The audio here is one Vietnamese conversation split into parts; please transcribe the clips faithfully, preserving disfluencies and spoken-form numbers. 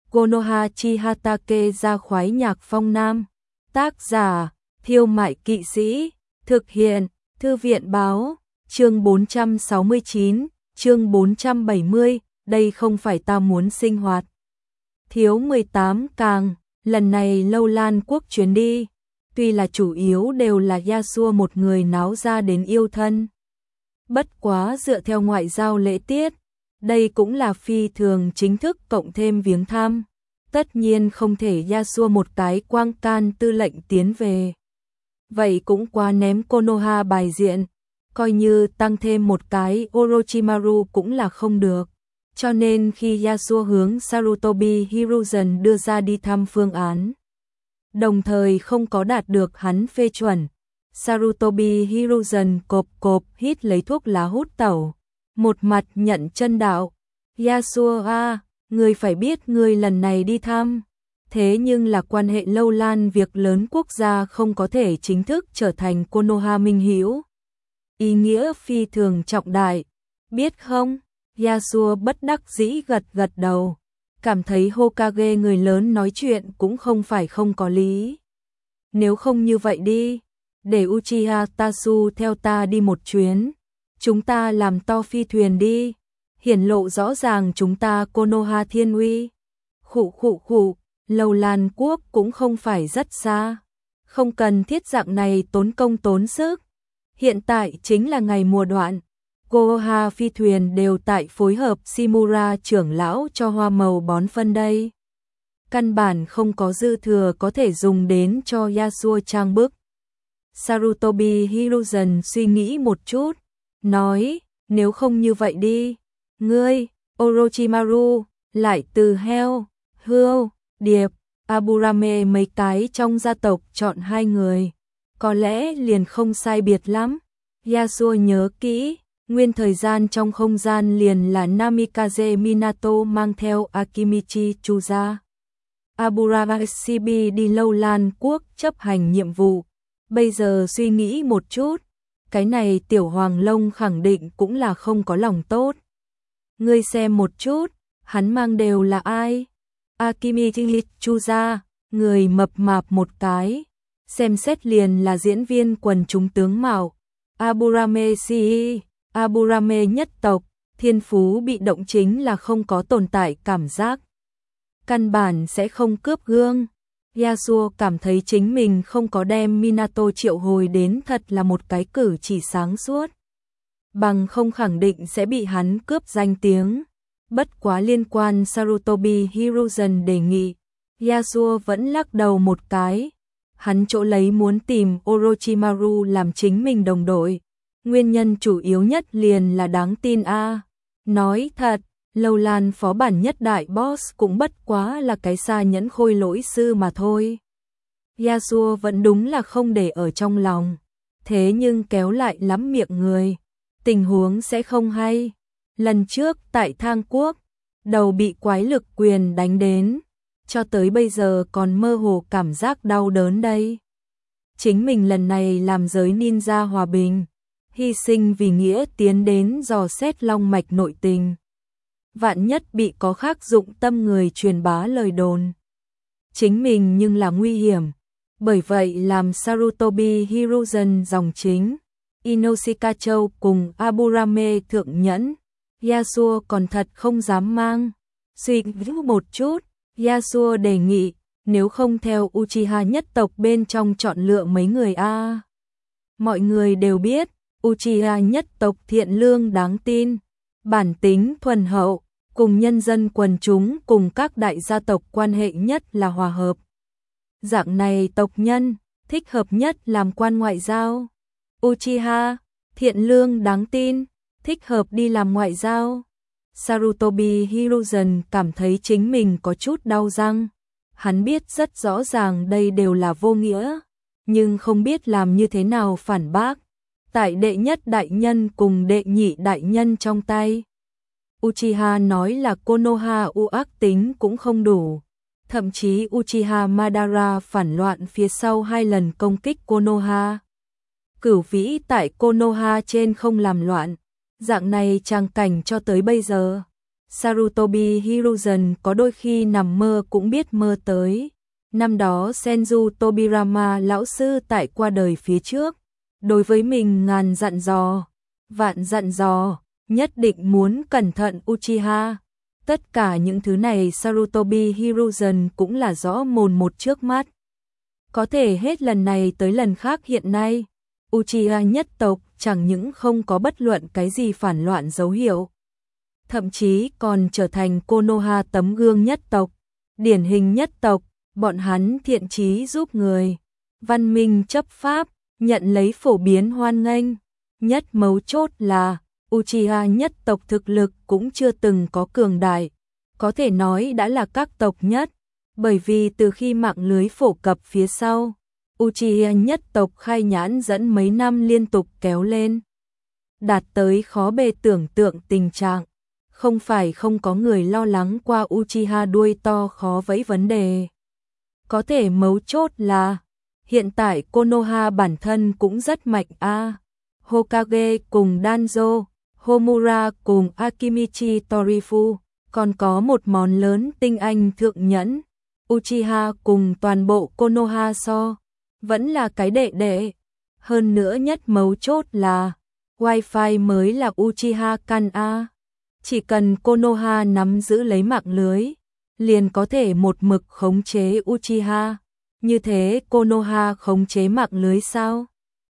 Konoha Chihatake ra khoái nhạc phong nam. Tác giả, Thiêu Mại Kỵ Sĩ. Thực hiện, Thư viện Báo. Chương bốn trăm sáu mươi chín, chương bốn trăm bảy mươi, đây không phải ta muốn sinh hoạt. Thiếu mười tám càng, lần này Lâu Lan quốc chuyến đi, tuy là chủ yếu đều là Yasuo một người náo ra đến yêu thân. Bất quá dựa theo ngoại giao lễ tiết, đây cũng là phi thường chính thức cộng thêm viếng thăm. Tất nhiên không thể Yasuo một cái quang can tư lệnh tiến về. Vậy cũng quá ném Konoha bài diện, coi như tăng thêm một cái Orochimaru cũng là không được. Cho nên khi Yasuo hướng Sarutobi Hiruzen đưa ra đi thăm phương án, đồng thời không có đạt được hắn phê chuẩn, Sarutobi Hiruzen cộp cộp hít lấy thuốc lá hút tẩu, một mặt nhận chân đạo. Yasuo a, người phải biết người lần này đi thăm, thế nhưng là quan hệ Lâu Lan việc lớn quốc gia không có thể chính thức trở thành Konoha minh hữu. Ý nghĩa phi thường trọng đại, biết không? Yasuo bất đắc dĩ gật gật đầu, cảm thấy Hokage người lớn nói chuyện cũng không phải không có lý. Nếu không như vậy đi, để Uchiha Tasu theo ta đi một chuyến, chúng ta làm to phi thuyền đi, hiển lộ rõ ràng chúng ta Konoha thiên uy. Khụ khụ khụ, Lâu Lan quốc cũng không phải rất xa, không cần thiết dạng này tốn công tốn sức. Hiện tại chính là ngày mùa đoạn, Konoha phi thuyền đều tại phối hợp Shimura trưởng lão cho hoa màu bón phân đây. Căn bản không có dư thừa có thể dùng đến cho Yasuo trang bức. Sarutobi Hiruzen suy nghĩ một chút, nói, nếu không như vậy đi, ngươi, Orochimaru, lại từ heo, hươu, điệp, Aburame mấy cái trong gia tộc chọn hai người, có lẽ liền không sai biệt lắm. Yasuo nhớ kỹ, nguyên thời gian trong không gian liền là Namikaze Minato mang theo Akimichi Chuza. Aburame Shibi đi Lâu Lan quốc chấp hành nhiệm vụ. Bây giờ suy nghĩ một chút, cái này tiểu hoàng lông khẳng định cũng là không có lòng tốt. Ngươi xem một chút, hắn mang đều là ai? Akimichi Chuza, người mập mạp một cái, xem xét liền là diễn viên quần chúng tướng mạo. Aburame Shi, Aburame nhất tộc, thiên phú bị động chính là không có tồn tại cảm giác. Căn bản sẽ không cướp gương. Yasuo cảm thấy chính mình không có đem Minato triệu hồi đến thật là một cái cử chỉ sáng suốt. Bằng không khẳng định sẽ bị hắn cướp danh tiếng. Bất quá liên quan Sarutobi Hiruzen đề nghị, Yasuo vẫn lắc đầu một cái. Hắn chỗ lấy muốn tìm Orochimaru làm chính mình đồng đội. Nguyên nhân chủ yếu nhất liền là đáng tin a. Nói thật, Lâu Lan phó bản nhất đại boss cũng bất quá là cái xa nhẫn khôi lỗi sư mà thôi. Yasuo vẫn đúng là không để ở trong lòng. Thế nhưng kéo lại lắm miệng người, tình huống sẽ không hay. Lần trước tại Thang Quốc, đầu bị quái lực quyền đánh đến, cho tới bây giờ còn mơ hồ cảm giác đau đớn đây. Chính mình lần này làm giới ninja hòa bình, hy sinh vì nghĩa tiến đến dò xét long mạch nội tình. Vạn nhất bị có khác dụng tâm người truyền bá lời đồn. Chính mình nhưng là nguy hiểm. Bởi vậy làm Sarutobi Hiruzen dòng chính, Inoshika Châu cùng Aburame thượng nhẫn, Yasuo còn thật không dám mang. Suy nghĩ một chút, Yasuo đề nghị, nếu không theo Uchiha nhất tộc bên trong chọn lựa mấy người a. Mọi người đều biết, Uchiha nhất tộc thiện lương đáng tin, bản tính thuần hậu, cùng nhân dân quần chúng cùng các đại gia tộc quan hệ nhất là hòa hợp. Dạng này tộc nhân, thích hợp nhất làm quan ngoại giao. Uchiha, thiện lương đáng tin, thích hợp đi làm ngoại giao. Sarutobi Hiruzen cảm thấy chính mình có chút đau răng. Hắn biết rất rõ ràng đây đều là vô nghĩa, nhưng không biết làm như thế nào phản bác. Tại đệ nhất đại nhân cùng đệ nhị đại nhân trong tay, Uchiha nói là Konoha u ác tính cũng không đủ. Thậm chí Uchiha Madara phản loạn phía sau hai lần công kích Konoha. Cửu vĩ tại Konoha trên không làm loạn. Dạng này trang cảnh cho tới bây giờ, Sarutobi Hiruzen có đôi khi nằm mơ cũng biết mơ tới. Năm đó Senju Tobirama lão sư tại qua đời phía trước, đối với mình ngàn dặn dò, vạn dặn dò, nhất định muốn cẩn thận Uchiha. Tất cả những thứ này Sarutobi Hiruzen cũng là rõ mồn một trước mắt. Có thể hết lần này tới lần khác hiện nay, Uchiha nhất tộc chẳng những không có bất luận cái gì phản loạn dấu hiệu, thậm chí còn trở thành Konoha tấm gương nhất tộc, điển hình nhất tộc, bọn hắn thiện chí giúp người, văn minh chấp pháp, nhận lấy phổ biến hoan nghênh. Nhất mấu chốt là Uchiha nhất tộc thực lực cũng chưa từng có cường đại, có thể nói đã là các tộc nhất, bởi vì từ khi mạng lưới phổ cập phía sau, Uchiha nhất tộc khai nhãn dẫn mấy năm liên tục kéo lên, đạt tới khó bề tưởng tượng tình trạng. Không phải không có người lo lắng qua Uchiha đuôi to khó vẫy vấn đề. Có thể mấu chốt là hiện tại Konoha bản thân cũng rất mạnh a. À, Hokage cùng Danzo, Homura cùng Akimichi Torifu, còn có một món lớn tinh anh thượng nhẫn. Uchiha cùng toàn bộ Konoha so, vẫn là cái đệ đệ. Hơn nữa nhất mấu chốt là Wi-Fi mới là Uchiha căn a. Chỉ cần Konoha nắm giữ lấy mạng lưới, liền có thể một mực khống chế Uchiha. Như thế Konoha khống chế mạng lưới sao?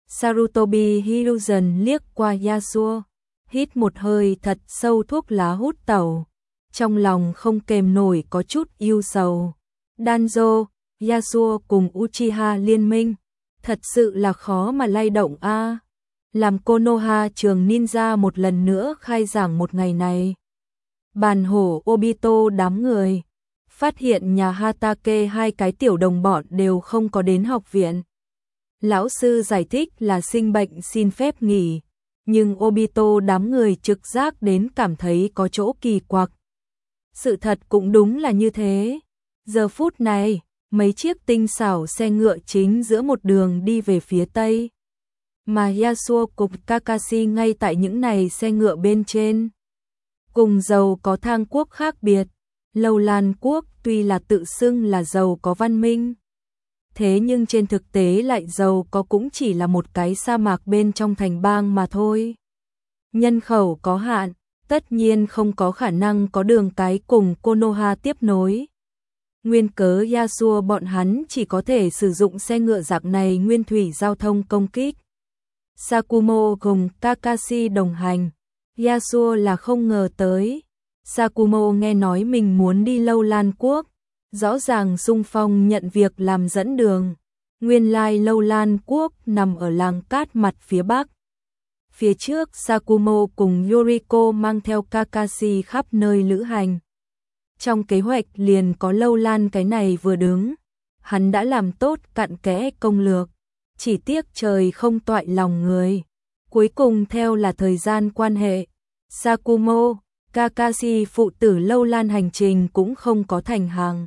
Sarutobi Hiruzen liếc qua Yasuo, hít một hơi thật sâu thuốc lá hút tẩu, trong lòng không kềm nổi có chút yêu sầu. Danzo, Yasuo cùng Uchiha liên minh, thật sự là khó mà lay động a. À. Làm Konoha trường ninja một lần nữa khai giảng một ngày này. Bàn hổ Obito đám người, phát hiện nhà Hatake hai cái tiểu đồng bọn đều không có đến học viện. Lão sư giải thích là sinh bệnh xin phép nghỉ, nhưng Obito đám người trực giác đến cảm thấy có chỗ kỳ quặc. Sự thật cũng đúng là như thế. Giờ phút này, mấy chiếc tinh xảo xe ngựa chính giữa một đường đi về phía tây, mà Yasuo cùng Kakashi ngay tại những này xe ngựa bên trên. Cùng giàu có thang quốc khác biệt, Lâu Lan quốc tuy là tự xưng là giàu có văn minh, thế nhưng trên thực tế lại giàu có cũng chỉ là một cái sa mạc bên trong thành bang mà thôi. Nhân khẩu có hạn, tất nhiên không có khả năng có đường cái cùng Konoha tiếp nối. Nguyên cớ Yasuo bọn hắn chỉ có thể sử dụng xe ngựa dạng này nguyên thủy giao thông công kích. Sakumo cùng Kakashi đồng hành, Yasuo là không ngờ tới. Sakumo nghe nói mình muốn đi Lâu Lan quốc, rõ ràng xung phong nhận việc làm dẫn đường. Nguyên lai Lâu Lan quốc nằm ở làng cát mặt phía bắc. Phía trước Sakumo cùng Yoriko mang theo Kakashi khắp nơi lữ hành. Trong kế hoạch liền có Lâu Lan cái này vừa đứng, hắn đã làm tốt cặn kẽ công lược, chỉ tiếc trời không toại lòng người. Cuối cùng theo là thời gian quan hệ, Sakumo, Kakashi phụ tử Lâu Lan hành trình cũng không có thành hàng.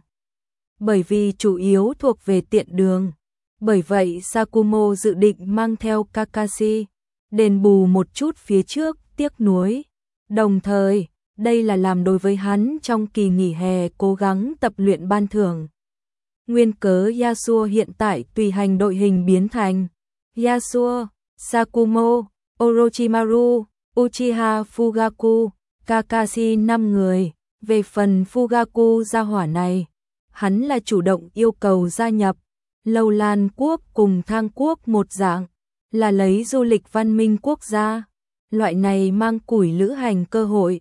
Bởi vì chủ yếu thuộc về tiện đường, bởi vậy Sakumo dự định mang theo Kakashi, đền bù một chút phía trước tiếc nuối. Đồng thời, đây là làm đối với hắn trong kỳ nghỉ hè cố gắng tập luyện ban thưởng. Nguyên cớ Yasuo hiện tại tùy hành đội hình biến thành Yasuo, Sakumo, Orochimaru, Uchiha Fugaku, Kakashi năm người. Về phần Fugaku gia hỏa này, hắn là chủ động yêu cầu gia nhập. Lâu Lan quốc cùng Thang quốc một dạng, là lấy du lịch văn minh quốc gia. Loại này mang củi lữ hành cơ hội,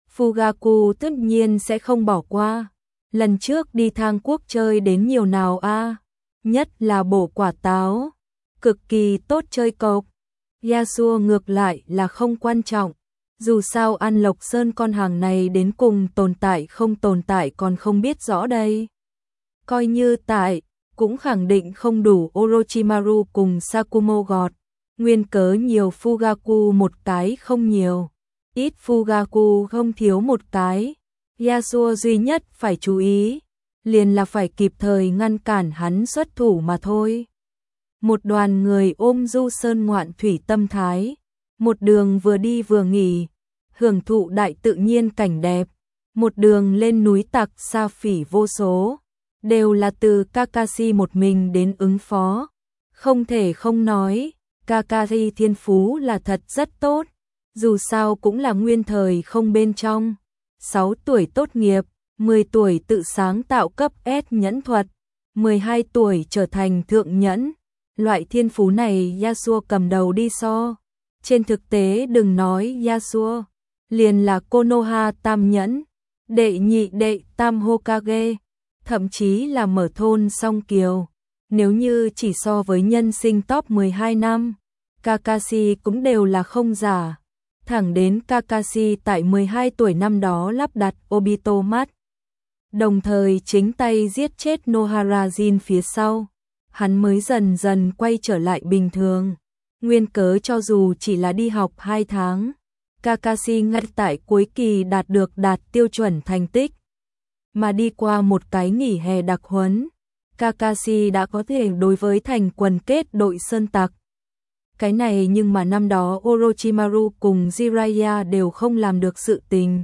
Fugaku tất nhiên sẽ không bỏ qua. Lần trước đi Thang quốc chơi đến nhiều nào a, à? Nhất là bổ quả táo, cực kỳ tốt chơi cộc. Yasuo ngược lại là không quan trọng, dù sao An Lộc Sơn con hàng này đến cùng tồn tại không tồn tại còn không biết rõ đây. Coi như tại, cũng khẳng định không đủ Orochimaru cùng Sakumo gọt. Nguyên cớ nhiều Fugaku một cái không nhiều, ít Fugaku không thiếu một cái. Yasuo duy nhất phải chú ý, liền là phải kịp thời ngăn cản hắn xuất thủ mà thôi. Một đoàn người ôm du sơn ngoạn thủy tâm thái, một đường vừa đi vừa nghỉ, hưởng thụ đại tự nhiên cảnh đẹp. Một đường lên núi tặc sa phỉ vô số, đều là từ Kakashi một mình đến ứng phó. Không thể không nói, Kakashi thiên phú là thật rất tốt, dù sao cũng là nguyên thời không bên trong. sáu tuổi tốt nghiệp, mười tuổi tự sáng tạo cấp S nhẫn thuật, mười hai tuổi trở thành thượng nhẫn. Loại thiên phú này Yasuo cầm đầu đi so. Trên thực tế đừng nói Yasuo, liền là Konoha tam nhẫn, đệ nhị đệ tam Hokage, thậm chí là mở thôn song kiều. Nếu như chỉ so với nhân sinh top mười hai năm, Kakashi cũng đều là không giả. Thẳng đến Kakashi tại mười hai tuổi năm đó lắp đặt Obito mắt, đồng thời chính tay giết chết Nohara Jin phía sau, hắn mới dần dần quay trở lại bình thường. Nguyên cớ cho dù chỉ là đi học hai tháng, Kakashi ngay tại cuối kỳ đạt được đạt tiêu chuẩn thành tích. Mà đi qua một cái nghỉ hè đặc huấn, Kakashi đã có thể đối với thành quần kết đội sơn tặc. Cái này nhưng mà năm đó Orochimaru cùng Jiraiya đều không làm được sự tình.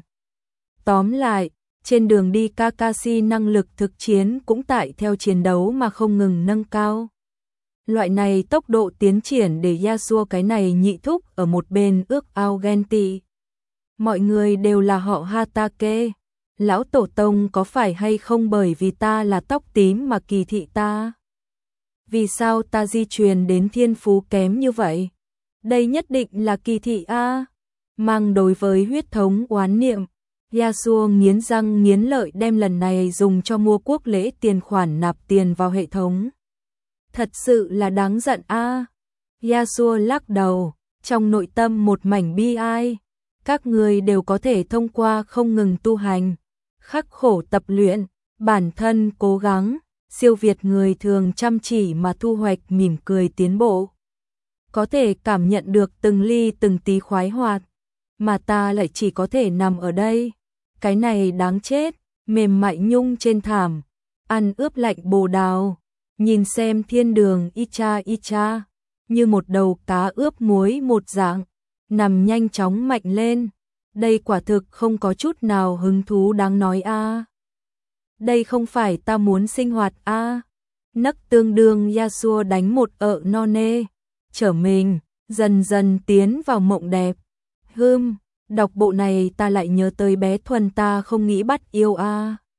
Tóm lại, trên đường đi Kakashi năng lực thực chiến cũng tại theo chiến đấu mà không ngừng nâng cao. Loại này tốc độ tiến triển để Yasuo cái này nhị thúc ở một bên ước ao ghen tị. Mọi người đều là họ Hatake. Lão tổ tông có phải hay không bởi vì ta là tóc tím mà kỳ thị ta? Vì sao ta di truyền đến thiên phú kém như vậy? Đây nhất định là kỳ thị a. Mang đối với huyết thống oán niệm, Yasuo nghiến răng nghiến lợi đem lần này dùng cho mua quốc lễ tiền khoản nạp tiền vào hệ thống. Thật sự là đáng giận a. Yasuo lắc đầu, trong nội tâm một mảnh bi ai. Các người đều có thể thông qua không ngừng tu hành, khắc khổ tập luyện, bản thân cố gắng, siêu việt người thường chăm chỉ mà thu hoạch mỉm cười tiến bộ. Có thể cảm nhận được từng ly từng tí khoái hoạt, mà ta lại chỉ có thể nằm ở đây. Cái này đáng chết, mềm mại nhung trên thảm, ăn ướp lạnh bồ đào, nhìn xem thiên đường Icha Icha, như một đầu cá ướp muối một dạng, nằm nhanh chóng mạnh lên. Đây quả thực không có chút nào hứng thú đáng nói a. Đây không phải ta muốn sinh hoạt a. Nấc tương đương Yasuo đánh một ợ no nê, trở mình, dần dần tiến vào mộng đẹp. Hưm, đọc bộ này ta lại nhớ tới bé Thuần ta không nghĩ bắt yêu a.